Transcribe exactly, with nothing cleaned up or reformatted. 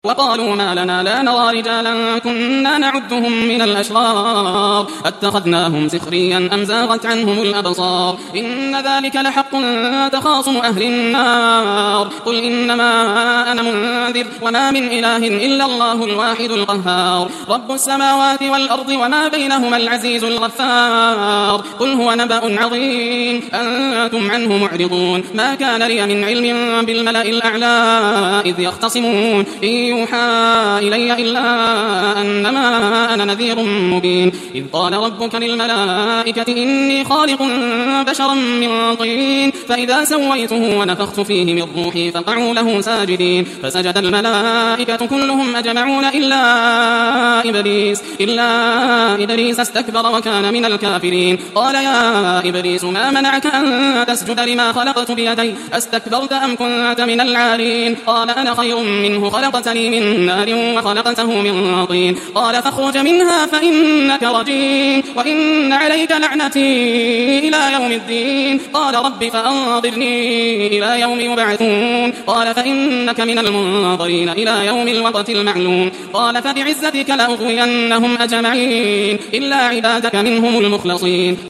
وقالوا ما لنا لا نرى رجالا كنا نعدهم من الأشرار اتخذناهم سخريا أم زاغت عنهم الأبصار إن ذلك لحق تخاصم أهل النار قل إنما أنا منذر وما من إله إلا الله الواحد القهار رب السماوات والأرض وما بينهما العزيز الغفار قل هو نبأ عظيم أنتم عنه معرضون ما كان لي من علم بالملأ الأعلى إذ يختصمون إن يوحى إلي إلا أنما أنا نذير مبين إذ قال ربك للملائكة إني خالق بشرا من طين فإذا سويته ونفخت فيه من روحي فقعوا له ساجدين فسجد الملائكة كلهم أجمعون إلا إبليس إلا إبليس استكبر وكان من الكافرين قال يا إبليس ما منعك أن تسجد لما خلقت بيدي أستكبرت أم كنت من العالين قال أنا خير منه خلقتني من نار وخلقته من طين قال فاخرج منها فإنك رجيم وإن عليك لعنتي إلى يوم الدين قال رب فأنظرني إلى يوم يبعثون قال فإنك من المنظرين إلى يوم الوقت المعلوم قال فبعزتك لأغوينهم أجمعين إلا عبادك منهم المخلصين